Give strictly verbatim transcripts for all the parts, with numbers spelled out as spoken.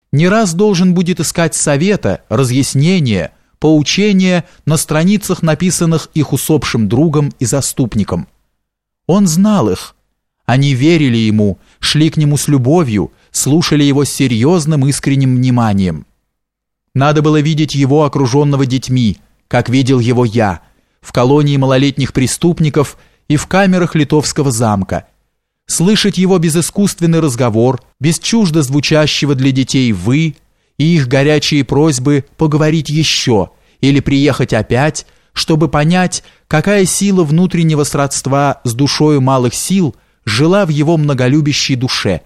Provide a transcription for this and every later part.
не раз должен будет искать совета, разъяснения, поучения на страницах, написанных их усопшим другом и заступником. Он знал их. Они верили ему, шли к нему с любовью, слушали его с серьезным искренним вниманием. Надо было видеть его, окруженного детьми, как видел его я, в колонии малолетних преступников и в камерах Литовского замка, слышать его безыскусственный разговор, без чуждо звучащего для детей «вы» и их горячие просьбы поговорить еще или приехать опять, чтобы понять, какая сила внутреннего сродства с душою малых сил жила в его многолюбящей душе.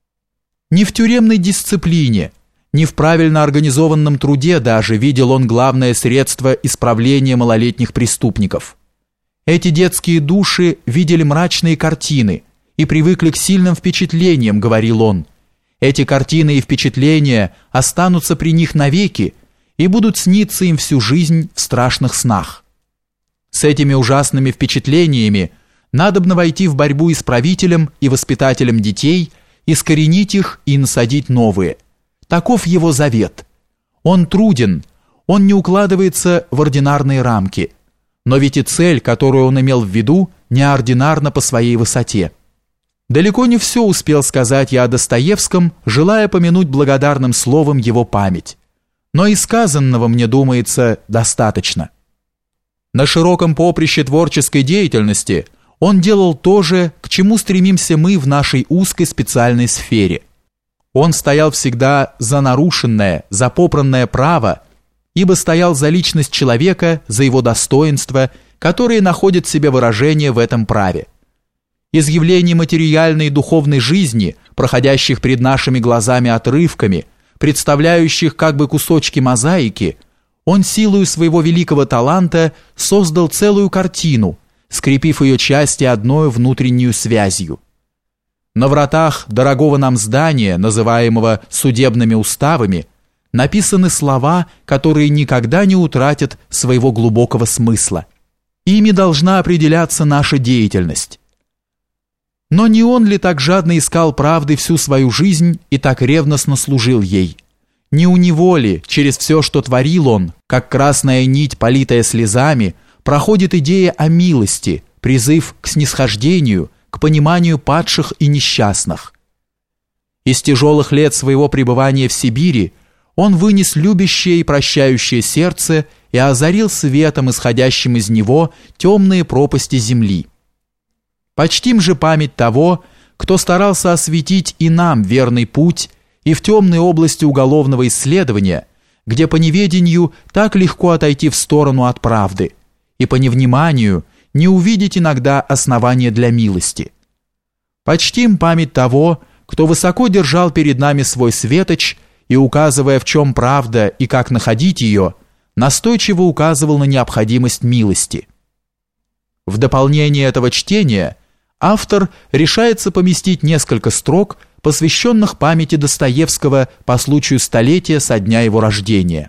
Не в тюремной дисциплине, не в правильно организованном труде даже видел он главное средство исправления малолетних преступников. Эти детские души видели мрачные картины и привыкли к сильным впечатлениям, говорил он. Эти картины и впечатления останутся при них навеки и будут сниться им всю жизнь в страшных снах. С этими ужасными впечатлениями надобно войти в борьбу исправителем и воспитателем детей, искоренить их и насадить новые. Таков его завет. Он труден, он не укладывается в ординарные рамки, но ведь и цель, которую он имел в виду, неординарна по своей высоте. Далеко не все успел сказать я о Достоевском, желая помянуть благодарным словом его память. Но и сказанного, мне думается, достаточно. На широком поприще творческой деятельности он делал то же, к чему стремимся мы в нашей узкой специальной сфере. Он стоял всегда за нарушенное, за попранное право, ибо стоял за личность человека, за его достоинства, которые находят в себе выражение в этом праве. Из явлений материальной и духовной жизни, проходящих пред нашими глазами отрывками, представляющих как бы кусочки мозаики, он силою своего великого таланта создал целую картину, скрепив ее части одной внутреннюю связью. На вратах дорогого нам здания, называемого судебными уставами, написаны слова, которые никогда не утратят своего глубокого смысла. Ими должна определяться наша деятельность. Но не он ли так жадно искал правды всю свою жизнь и так ревностно служил ей? Не у него ли, через все, что творил он, как красная нить, политая слезами, проходит идея о милости, призыв к снисхождению, к пониманию падших и несчастных? Из тяжелых лет своего пребывания в Сибири он вынес любящее и прощающее сердце и озарил светом, исходящим из него, темные пропасти земли. Почтим же память того, кто старался осветить и нам верный путь и в темной области уголовного исследования, где по неведению так легко отойти в сторону от правды, и по невниманию не увидеть иногда основания для милости. Почтим память того, кто высоко держал перед нами свой светоч и, указывая, в чем правда и как находить ее, настойчиво указывал на необходимость милости. В дополнение этого чтения автор решается поместить несколько строк, посвященных памяти Достоевского по случаю столетия со дня его рождения.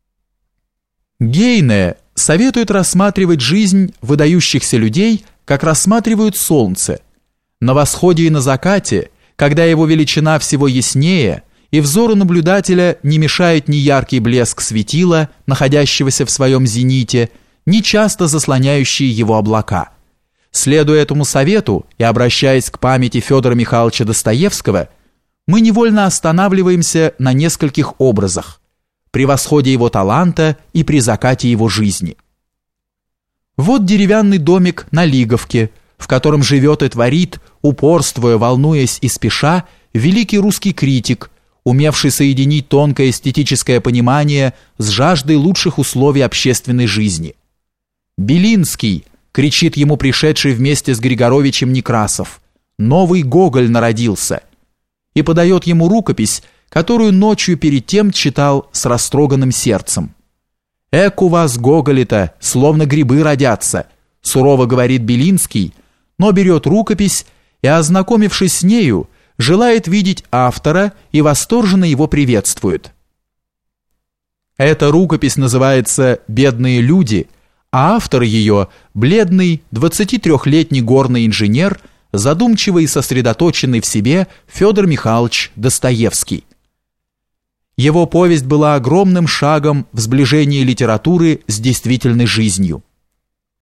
Гейне советует рассматривать жизнь выдающихся людей, как рассматривают солнце. На восходе и на закате, когда его величина всего яснее, и взору наблюдателя не мешает ни яркий блеск светила, находящегося в своем зените, ни часто заслоняющие его облака. Следуя этому совету и обращаясь к памяти Федора Михайловича Достоевского, мы невольно останавливаемся на нескольких образах: при восходе его таланта и при закате его жизни. Вот деревянный домик на Лиговке, в котором живет и творит, упорствуя, волнуясь и спеша, великий русский критик, умевший соединить тонкое эстетическое понимание с жаждой лучших условий общественной жизни. Белинский, кричит ему пришедший вместе с Григоровичем Некрасов, новый Гоголь народился, и подает ему рукопись, которую ночью перед тем читал с растроганным сердцем. «Эк у вас, Гоголи-то, словно грибы родятся», сурово говорит Белинский, но берет рукопись и, ознакомившись с нею, желает видеть автора и восторженно его приветствует. Эта рукопись называется «Бедные люди», а автор ее – бледный двадцатитрёхлетний горный инженер, задумчивый и сосредоточенный в себе Федор Михайлович Достоевский. Его повесть была огромным шагом в сближении литературы с действительной жизнью.